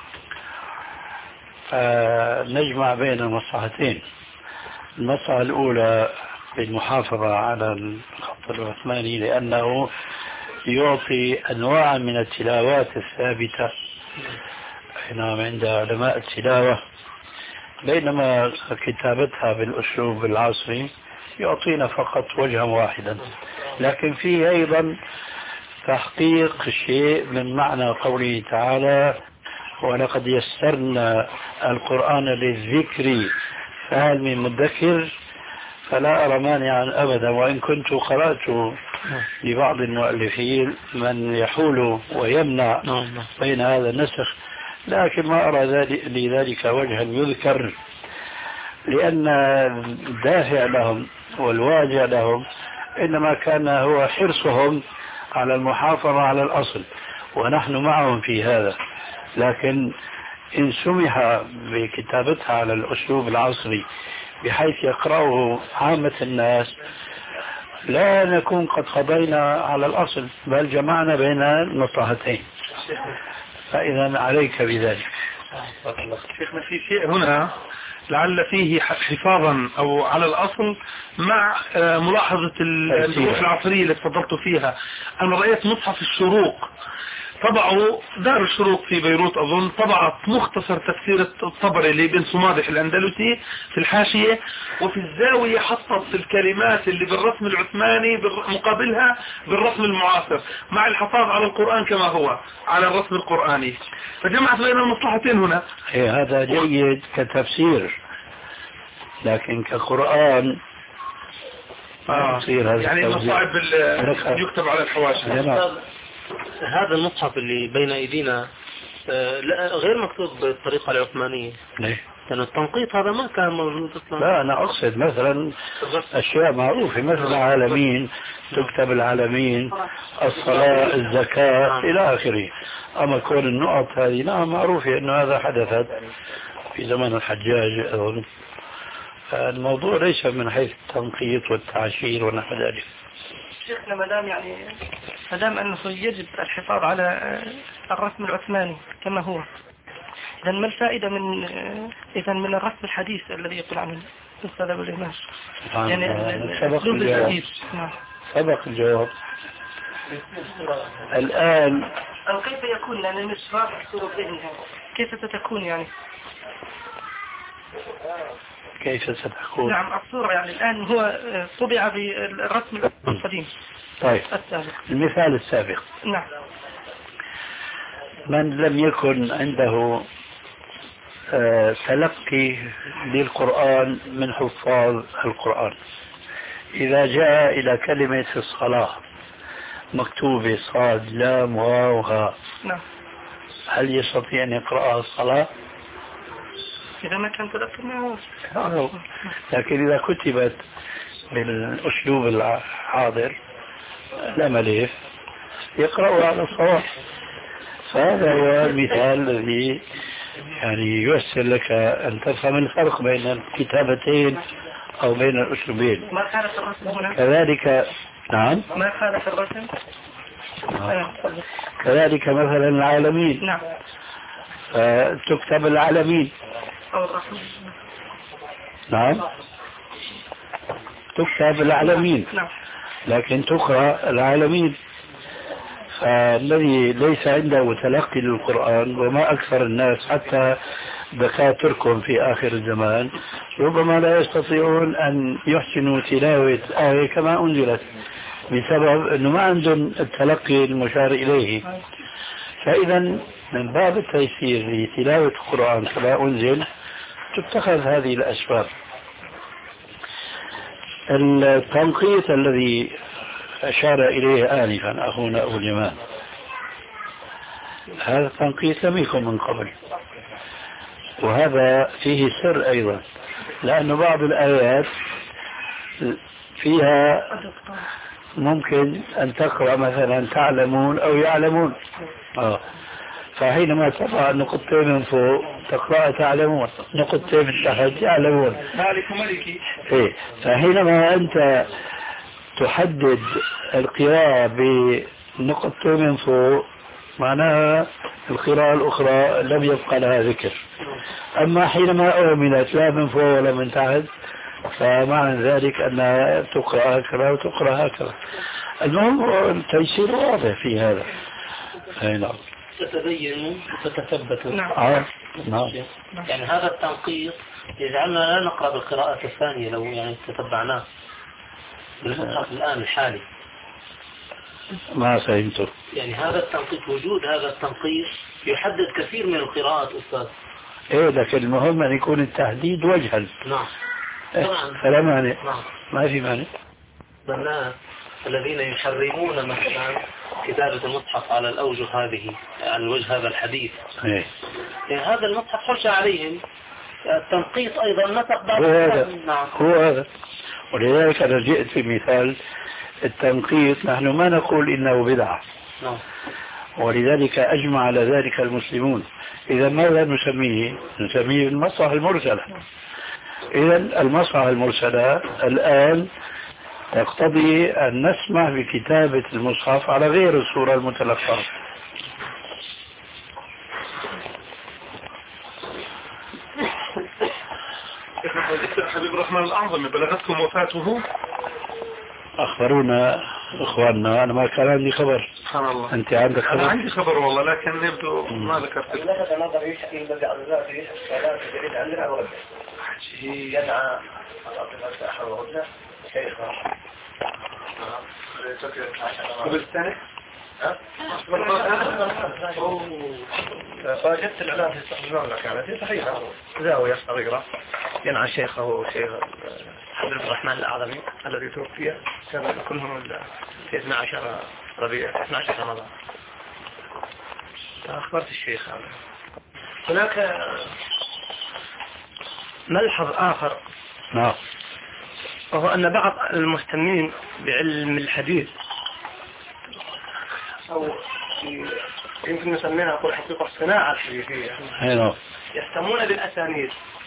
فنجمع بين المصلحتين. المصلحة الأولى بالمحافظة على الخط العثماني لأنه يعطي أنواع من التلاوات الثابتة نعم عند علماء التلاوة، بينما كتابتها بالأسلوب العصري يعطينا فقط وجها واحدا. لكن فيه أيضا تحقيق شيء من معنى قوله تعالى: ولقد يسرنا القرآن للذكر فهل من مدكر. فلا أرى مانعا أبدا، وإن كنت قرأت لبعض المؤلفين من يحول ويمنع بين هذا النسخ، لكن ما أرى لذلك وجها يذكر، لأن الدافع لهم والواجع لهم إنما كان هو حرصهم على المحافظة على الأصل، ونحن معهم في هذا. لكن إن سمح بكتابتها على الأسلوب العصري بحيث يقرأه عامة الناس لا نكون قد قضينا على الأصل، بل جمعنا بين المصلحتين. فإذا عليك بذلك. شيخنا في شيء هنا لعل فيه حفاظا أو على الأصل مع ملاحظة الظروف العصرية اللي تفضلت فيها. أنا رأيت مصحف الشروق طبعوا دار الشروق في بيروت أظن، طبعت مختصر تفسير الطبري اللي بن صمادح الأندلسي في الحاشية، وفي الزاوية حطت الكلمات اللي بالرسم العثماني مقابلها بالرسم المعاصر مع الحفاظ على القرآن كما هو على الرسم القرآني، فجمعت بين المصلحتين هنا. إيه هذا جيد كتفسير، لكن كقرآن آه يعني المصاعب يكتب على الحواشي. هذا المصحف اللي بين ايدينا غير مكتوب بالطريقة العثمانية. ليه؟ لأن التنقيط هذا ما كان موجود اصلا. لا أنا أقصد مثلا أشياء معروفة مثل العالمين، تكتب العالمين، الصلاة، الزكاة إلى آخره. أما كون النقط هذه نعم معروفة إنه هذا حدثت في زمن الحجاج أظن. الموضوع ليس من حيث التنقيط والتعشير ونحو ذلك. شيخنا مدام يعني مدام أنه يجب الحفاظ على الرسم العثماني كما هو، إذا ما الفائدة من إذا من الرسم الحديث الذي يقول عنه الأستاذ أبو الإمام؟ يعني سبق الجواب. سبق الجواب. الآن أو كيف يكون لأن مش واضح صورة ذهنها كيف ستكون يعني؟ كيف ستكون؟ نعم الصورة يعني الآن هو طبع بالرسم القديم. طيب السابق. المثال السابق. نعم. من لم يكن عنده آه تلقي للقرآن من حفاظ القرآن، إذا جاء إلى كلمة الصلاة مكتوبة صاد لام واو ها، نعم، هل يستطيع أن يقرأها الصلاة؟ إذا ما كان تلقي معه. لكن إذا كتبت بالأسلوب الحاضر الأمليف يقرأها على الصواب. فهذا هو المثال الذي يعني ييسر لك أن تفهم الفرق بين الكتابتين أو بين الأسلوبين. ما خالف الرسم هنا؟ كذلك نعم ما خالف الرسم. نعم. كذلك مثلا العالمين. نعم. فتكتب العالمين. أو الرحمن. نعم تكتب العالمين. نعم. لكن تقرأ العالمين. فالذي ليس عنده تلقي للقرآن، وما أكثر الناس حتى دكاتركم في آخر الزمان ربما لا يستطيعون أن يحسنوا تلاوة آية كما أنزلت بسبب أنه ما عندهم التلقي المشار إليه. فإذا من باب التيسير لتلاوة القرآن كما أنزل تتخذ هذه الأسباب. التنقيط الذي أشار إليه آنفا أخونا أبو اليمان، هذا التنقيط لم يكن من قبل، وهذا فيه سر أيضا، لأن بعض الآيات فيها ممكن أن تقرأ مثلا تعلمون أو يعلمون، آه. فحينما تقرأ نقطتين من فوق تقرأ تعلمون، نقطتين من تحت يعلمون. مالك ملكي. إيه. فحينما أنت تحدد القراءة بنقطتين من فوق معناها القراءة الأخرى لم يبقى لها ذكر. أما حينما أؤمنت لا من فوق ولا من تحت فمعنى ذلك أنها تقرأ هكذا وتقرأ هكذا. المهم التيسير واضح في هذا. أي نعم. تتبين وتتثبت. نعم. آه. نعم. يعني هذا التنقيط يجعلنا لا نقرأ بالقراءة الثانية لو يعني تتبعناه بالمصحف الآن الحالي. ما فهمته. يعني هذا التنقيط، وجود هذا التنقيط يحدد كثير من القراءات أستاذ. إيه لكن المهم أن يكون التحديد وجها. نعم. إيه. فلا مانع. نعم. ما في مانع. الناس الذين يحرمون مثلا كتابة المصحف على الأوجه هذه، على وجه هذا الحديث. إيه. يعني هذا المصحف خرج عليهم التنقيط أيضا نطق بعض. هو هذا. نعم. هو هذا. ولذلك أنا جئت في مثال التنقيط، نحن ما نقول إنه بدعة. نعم. ولذلك أجمع على ذلك المسلمون. إذا ماذا نسميه؟ نسميه المصحف المرسلة. إذا المصحف المرسلة الآن يقتضي أن نسمح بكتابة المصحف على غير الصورة المتلقاة. حبيب الرحمن الأعظم بلغتكم وفاته؟ أخبرونا إخواننا، أنا ما كان عندي خبر. سبحان الله. أنت عندك خبر؟ أنا عندي خبر والله، لكن يبدو ما ذكرت. لفت النظر يشكي الذي على ذلك السؤالات الجديدة عندنا أو يدعى الأحر وغدنا شيخ قبل سنة؟ فوجدت الإعلان في المملكة كانت صحيحة، زاوية صغيرة ينعى شيخه شيخ عبد الرحمن الأعظمي الذي توفي سنة كلهم في اثني عشر ربيع اثني عشر رمضان. فأخبرت الشيخ هذا. هناك ملحظ آخر، نعم، وهو أن بعض المهتمين بعلم الحديث أو يمكن نسميها أقول حقيقة الصناعة الحديثية يهتمون بالأسانيد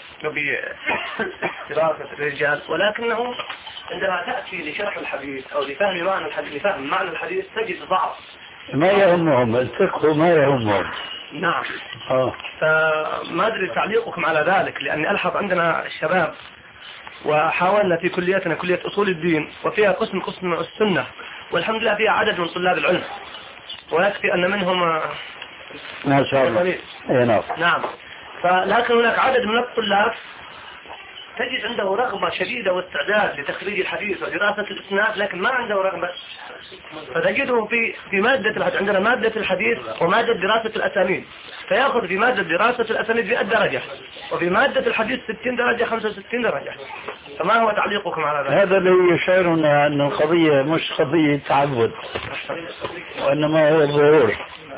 وبدراسة الرجال، ولكنه عندما تأتي لشرح الحديث أو لفهم معنى الحديث لفهم معنى الحديث تجد ضعف. ما يهمهم الفقه، ما يهمهم. نعم. آه. فما أدري تعليقكم على ذلك، لأني ألحظ عندنا الشباب وحاولنا في كلياتنا كلية أصول الدين وفيها قسم قسم السنة، والحمد لله فيها عدد من طلاب العلم ويكفي أن منهم ما شاء الله. نعم. نعم. فلكن هناك عدد من الطلاب تجد عنده رغبة شديدة واستعداد لتخريج الحديث ودراسة الإسناد، لكن ما عنده رغبة. فتجده في في مادة الحديث، عندنا مادة الحديث ومادة دراسة الأسانيد، فيأخذ في مادة دراسة الأسانيد مئة درجة وفي مادة الحديث ستين درجة خمسة وستين درجة. فما هو تعليقكم على ذلك؟ هذا اللي يشعرنا أن القضية مش قضية تعبد وإنما هو الظهور،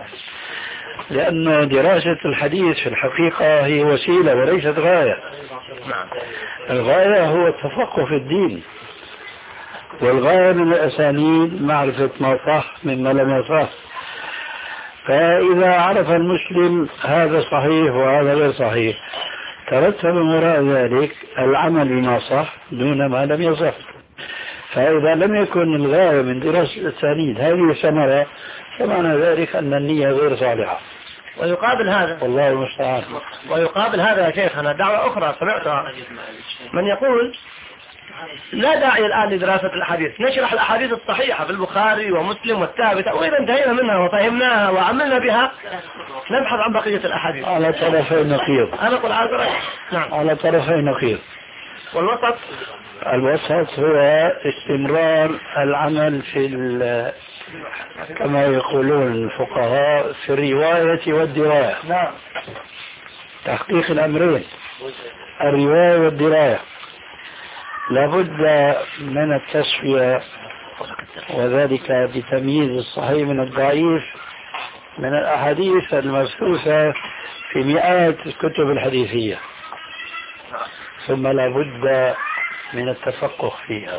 لأن دراسة الحديث في الحقيقة هي وسيلة وليست غاية. الغاية هو التفقه في الدين، والغاية من الأسانيد معرفة ما صح مما لم يصح. فإذا عرف المسلم هذا صحيح وهذا غير صحيح ترتب من وراء ذلك العمل بما صح دون ما لم يصح. فإذا لم يكن الغاية من دراسة الأسانيد هذه ثمرة، فمعنى ذلك أن النية غير صالحة. ويقابل هذا والله المستعان. ويقابل هذا يا شيخنا دعوة أخرى سمعتها من يقول لا داعي الآن لدراسة الأحاديث، نشرح الأحاديث الصحيحة في البخاري ومسلم والثابتة، وإذا انتهينا منها وفهمناها وعملنا بها نبحث عن بقية الأحاديث. على طرفي نقيض. أنا أقول على طرفي. نعم. على طرفي نقيض. والوسط الوسط هو استمرار العمل في كما يقولون الفقهاء في الرواية والدراية. نعم. تحقيق الأمرين، الرواية والدراية. لابد من التصفية، وذلك بتمييز الصحيح من الضعيف من الأحاديث المبثوثة في مئات الكتب الحديثية، ثم لابد من التفقه فيها.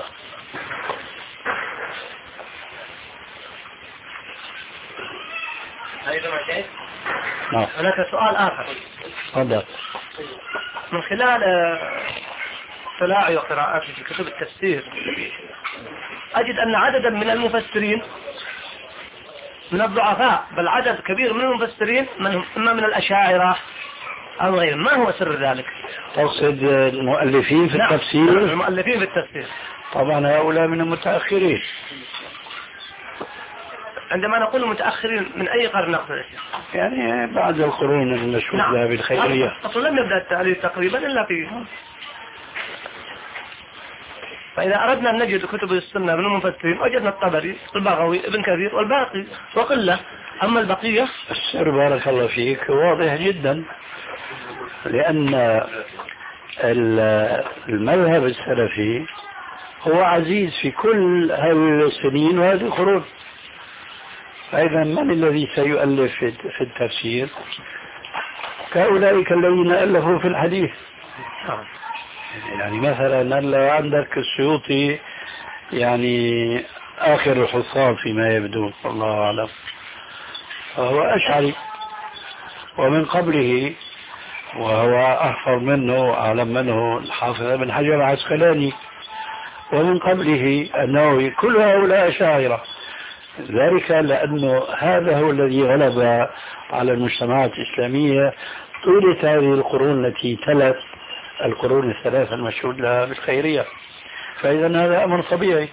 نعم. هناك سؤال آخر. تفضل. من خلال اطلاعي وقراءاتي في كتب التفسير أجد أن عددا من المفسرين من الضعفاء، بل عدد كبير من المفسرين منهم إما من الأشاعرة أو غيرهم. ما هو سر ذلك؟ تقصد المؤلفين في نعم. التفسير؟ المؤلفين في التفسير. طبعا هؤلاء من المتأخرين. عندما نقول متأخرين من أي قرن نقصد؟ يعني بعد القرون المشهودة نعم. بالخيرية. أصلا لم يبدأ التأليف تقريبا إلا في. فإذا أردنا أن نجد كتب السنة من المفسرين وجدنا الطبري البغوي ابن كثير والباقي وقلة. أما البقية السر بارك الله فيك واضح جدا، لأن المذهب السلفي هو عزيز في كل هذه السنين وهذه القرون. فإذا من الذي سيؤلف في التفسير؟ كأولئك الذين ألفوا في الحديث. يعني مثلا لو عندك السيوطي يعني آخر الحفاظ فيما يبدو الله أعلم، فهو أشعري، ومن قبله وهو أحفظ منه وأعلم منه الحافظ ابن حجر العسقلاني، ومن قبله النووي، كل هؤلاء أشاعرة. ذلك لأنه هذا هو الذي غلب على المجتمعات الإسلامية طيلة هذه القرون التي تلت القرون الثلاثة المشهود لها بالخيرية. فإذا هذا أمر طبيعي.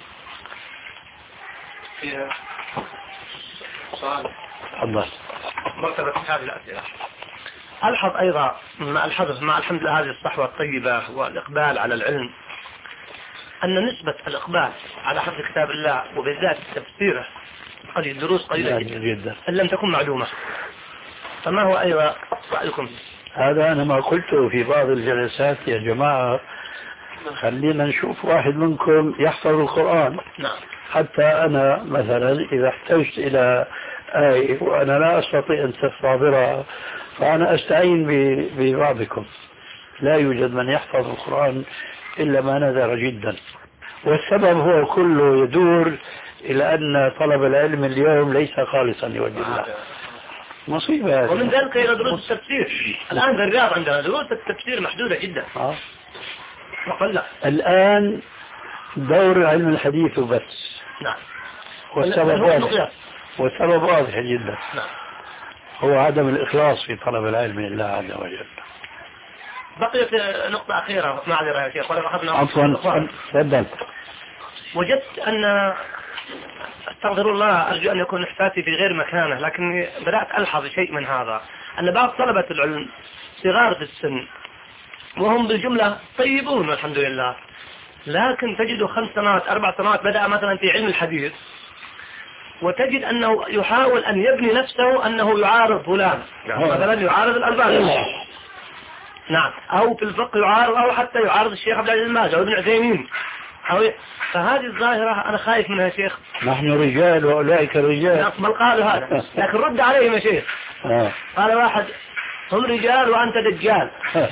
سؤال تفضل. مرتبة هذه الأسئلة. ألحظ أيضا مع الحظ مع الحمد لله هذه الصحوة الطيبة والإقبال على العلم أن نسبة الإقبال على حفظ كتاب الله وبالذات تفسيره قليل، دروس قليلة جدا إن لم تكن معلومة. فما هو أيضا رأيكم؟ هذا أنا ما قلته في بعض الجلسات يا جماعة، خلينا نشوف واحد منكم يحفظ القرآن. نعم. حتى أنا مثلا إذا احتجت إلى آية وأنا لا أستطيع أن أستحضرها فأنا أستعين ببعضكم. لا يوجد من يحفظ القرآن إلا ما نذر جدا، والسبب هو كله يدور إلى أن طلب العلم اليوم ليس خالصا لوجه الله. مصيبة. ومن ذلك إلى دروس التفسير. الآن في الرياض عندنا دروس التفسير محدودة جدا. آه. وقل الآن دور علم الحديث بس. نعم. والسبب واضح، والسبب واضح جدا. نعم. هو عدم الإخلاص في طلب العلم لله عز وجل. بقيت نقطة أخيرة معذرة يا شيخ ولا أخذنا. عفوا تفضل. وجدت أن استغفر الله أرجو أن يكون إحساسي في غير مكانه، لكني بدأت ألحظ شيء من هذا، أن بعض طلبة العلم صغار في السن وهم بالجملة طيبون والحمد لله، لكن تجد خمس سنوات أربع سنوات بدأ مثلا في علم الحديث وتجد أنه يحاول أن يبني نفسه أنه يعارض فلان، مثلا يعارض الألباني، نعم، أو في الفقه يعارض، أو حتى يعارض الشيخ عبد العزيز الماجد أو ابن عثيمين. فهذه الظاهرة أنا خايف منها يا شيخ. نحن رجال وأولئك رجال. بل قالوا هذا، لكن رد عليهم يا شيخ. قال واحد هم رجال وأنت دجال.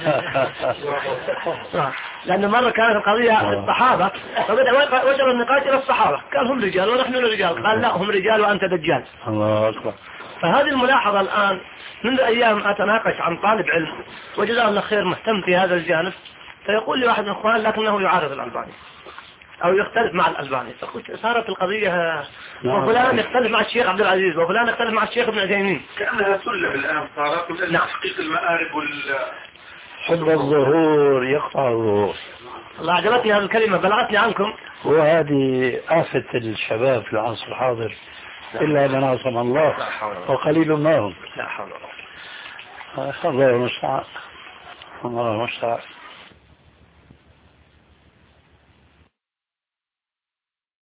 لأن مرة كانت القضية الصحابة فبدأ وجر النقاش إلى الصحابة، قال هم رجال ونحن رجال، قال لا هم رجال وأنت دجال. الله أكبر. فهذه الملاحظة الآن منذ أيام أتناقش عن طالب علم وجزاه الله خير مهتم في هذا الجانب، فيقول لي واحد من الأخوان لكنه يعارض الألباني أو يختلف مع الألباني. فقلت صارت القضية وفلان يختلف مع الشيخ عبد العزيز وفلان يختلف مع الشيخ ابن عثيمين، كأنها سلم الآن صارت من تحقيق المآرب وال حب الظهور يقطع الظهور. الله عجبتني هذه الكلمة بلغتني عنكم. وهذه آفة الشباب في العصر الحاضر إلا من عصم الله وقليل ما هم. لا حول ولا قوة. الله المستعان. الله المستعان.